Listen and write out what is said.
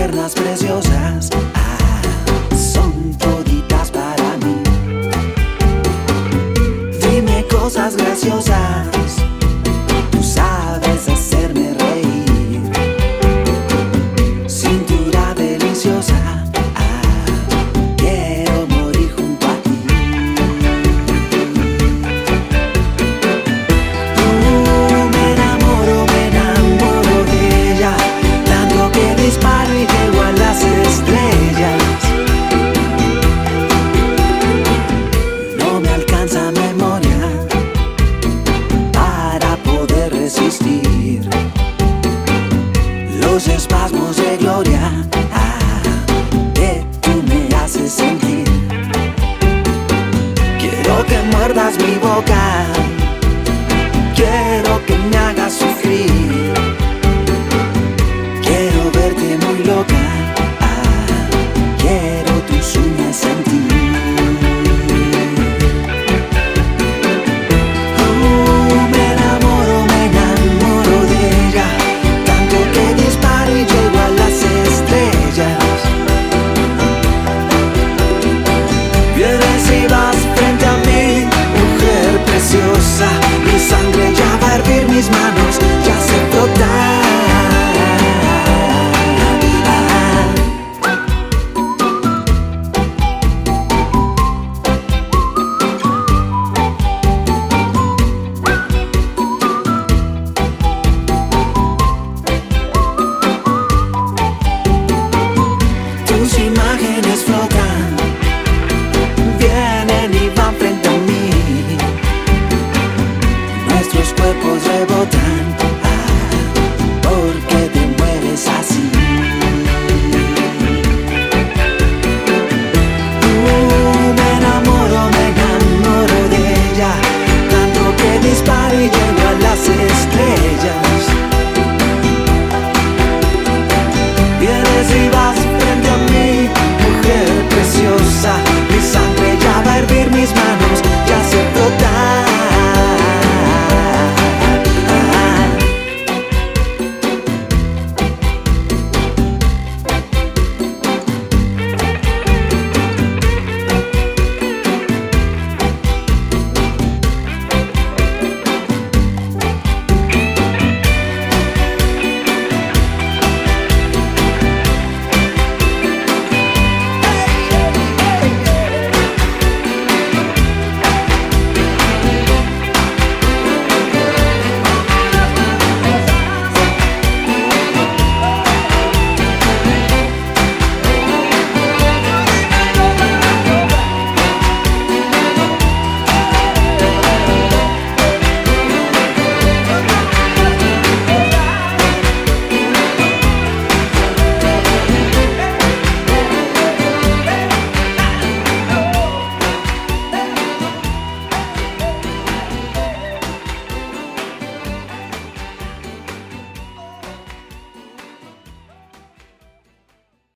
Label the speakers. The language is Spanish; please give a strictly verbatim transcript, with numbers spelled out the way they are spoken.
Speaker 1: piernas preciosas, ah, son toditas para mí. Dime cosas graciosas, tú sabes hacerme reír. Cintura deliciosa, ah, quiero morir junto a ti. Uh, me enamoro, me enamoro de ella, tanto que disparo y llego a las estrellas. No me alcanza memoria para poder resistir los espasmos de gloria, ah, que tú me haces sentir. Quiero que muerdas mi boca